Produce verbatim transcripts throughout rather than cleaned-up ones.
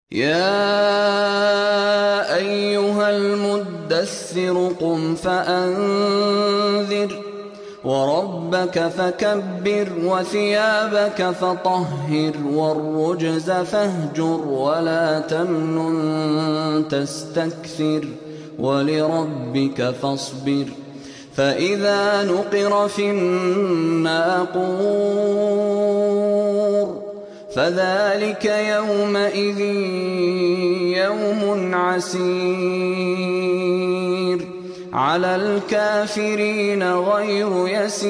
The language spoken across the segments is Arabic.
يَا أَيُّهَا الْمُدَّثِّرُ قُمْ فَأَنذِرْ وَرَبَّكَ فَكَبِّرْ وَثِيَابَكَ فَطَهِّرْ وَالرُّجْزَ فَاهْجُرْ وَلَا تَمْنُن تَسْتَكْثِرْ وَلِرَبِّكَ فَاصْبِرْ فَإِذَا نُقِرَ فِي النَّاقُورِ فَذَلِكَ يَوْمَئِذٍ يَوْمٌ عَسِيرٌ عَلَى الْكَافِرِينَ غَيْرُ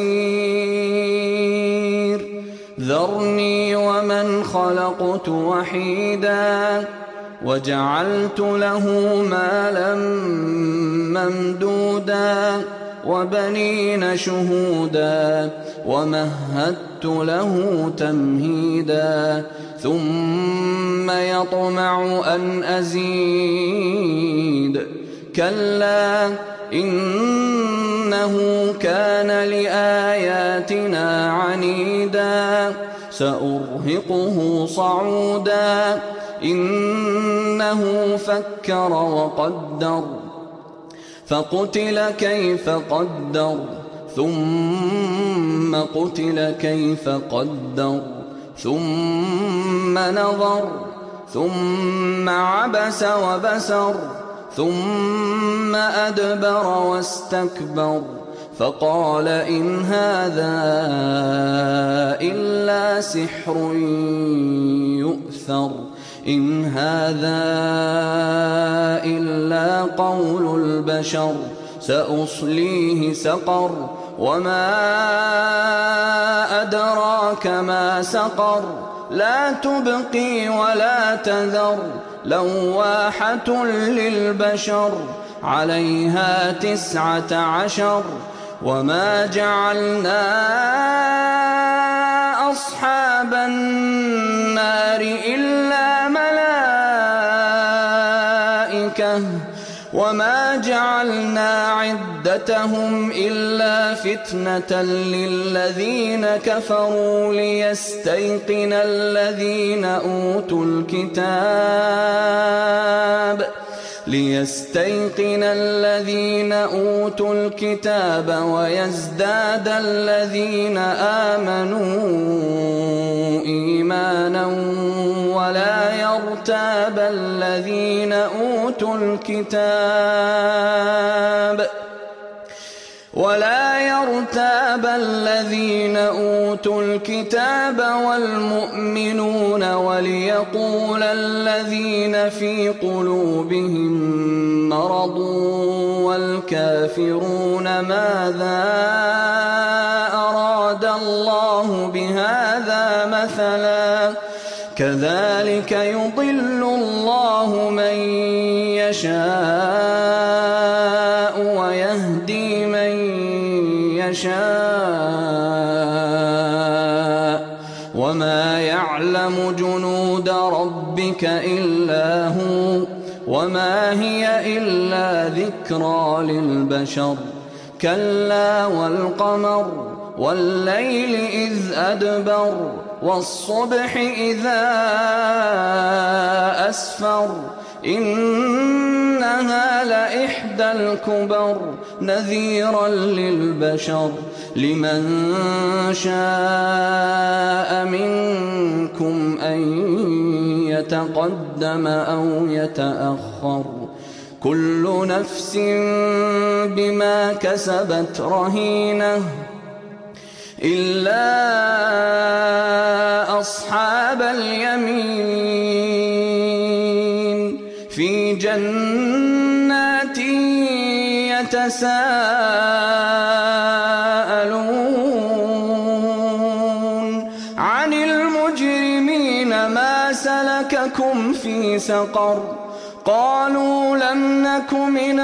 يَسِيرٍ ذَرْنِي وَمَنْ خَلَقْتُ وَحِيدًا وَجَعَلْتُ لَهُ مَالًا مَّمْدُودًا وَبَنِينَ شُهُودًا وَمَهَّدتُّ لَهُ تَمْهِيدًا ثُمَّ يَطْمَعُ أَنْ أَزِيدَ كَلَّا إِنَّهُ كَانَ لِآيَاتِنَا عَنِيدًا سَأُرْهِقُهُ صَعُودًا إِنَّهُ فَكَّرَ وَقَدَّرَ فَقُتِلَ كَيْفَ قَدَّرَ ثُمَّ قُتِلَ كَيْفَ قَدَّرَ ثُمَّ نَظَرَ ثُمَّ عَبَسَ وَبَسَرَ ثُمَّ أَدْبَرَ وَاسْتَكْبَرَ فَقَالَ إِنْ هَذَا إِلَّا سِحْرٌ يُؤْثَرُ إِنْ هَذَا إِلَّا قَوْلُ الْبَشَرِ سَأُصْلِيهِ سَقَرَ وَمَا أَدْرَاكَ مَا سَقَرُ لَا تُبْقِي وَلَا تَذَرُ لَوَّاحَةٌ لِلْبَشَرِ عَلَيْهَا تِسْعَةَ عَشَرَ وَمَا جَعَلْنَا أَصْحَابَ النَّارِ إِلَّا مَلَائِكَةً وَمَا جَعَلْنَا عِدَّتَهُمْ إِلَّا فِتْنَةً لِلَّذِينَ كَفَرُوا لِيَسْتَيْقِنَ الَّذِينَ أُوتُوا الْكِتَابَ لِيَسْتَيْقِنَ الَّذِينَ أُوتُوا الْكِتَابَ وَيَزْدَادَ الَّذِينَ آمَنُوا إِيمَانًا وَلَا يَرْتَابَ الَّذِينَ أُوتُوا الْكِتَابَ وَلَا يَرْتَابَ الَّذِينَ أُوتُوا الْكِتَابَ وَالْمُؤْمِنُونَ وَلِيَقُولَ الَّذِينَ فِي قُلُوبِهِم مَّرَضٌ وَالْكَافِرُونَ مَاذَا أَرَادَ اللَّهُ بِهَٰذَا مَثَلًا كَذَٰلِكَ يُضِلُّ اللَّهُ مَن يَشَاءُ وَيَهْدِي مَن يَشَاءُ وَمَا يَعْلَمُ جُنُودَ رَبِّكَ إِلَّا هُوَ وَمَا هِيَ إِلَّا ذِكْرَىٰ لِلْبَشَرِ كَلَّا وَالْقَمَرِ وَاللَّيْلِ إِذْ أَدْبَرَ وَالصُّبْحِ إِذَا أَسْفَرَ إِنَّهَا لَإِحْدَى الْكُبَرِ نَذِيرًا لِلْبَشَرِ لِمَن شَاءَ مِنكُمْ أَن يَتَقَدَّمَ أَوْ يَتَأَخَّرَ كُلُّ نَفْسٍ بِمَا كَسَبَتْ رَهِينَةٌ إِلَّا أَصْحَابَ الْيَمِينِ فِي جَنَّاتٍ يَتَسَاءَلُونَ عَنِ الْمُجْرِمِينَ مَا سَلَكَكُمْ فِي سَقَرَ قَالُوا لَمْ نَكُ مِنَ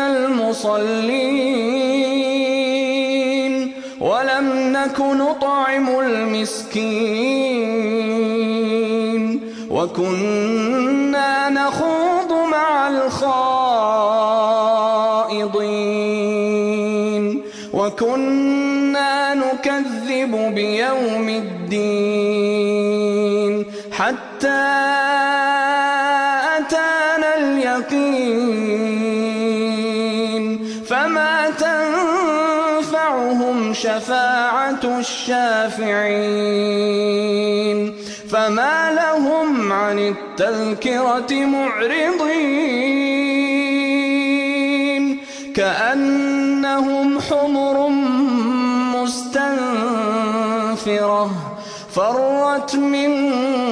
الْمُصَلِّينَ وَلَمْ نَكُ نُطْعِمُ الْمِسْكِينَ وَكُنَّا نَخُوضُ مَعَ الْخَائِضِينَ وَكُنَّا نُكَذِّبُ بِيَوْمِ الدِّينِ حَتَّى اليقين فما تنفعهم شفاعة الشافعين فما لهم عن التذكرة معرضين كأنهم حمر مستنفرة فرت من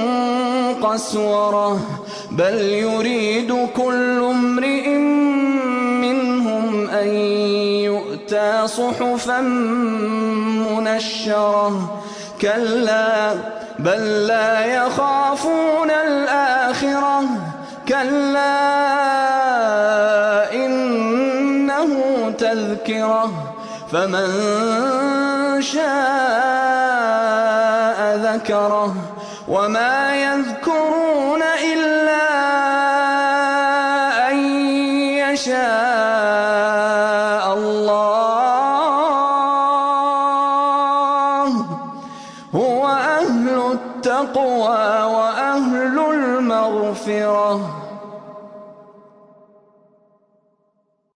قسورة بل يريد كل امرئ منهم أن يؤتى صحفا منشرة كلا بل لا يخافون الآخرة كلا إنه تذكرة فمن شاء ذكره وما يذكرون إلا أن يشاء الله هو أهل التقوى وأهل المغفرة.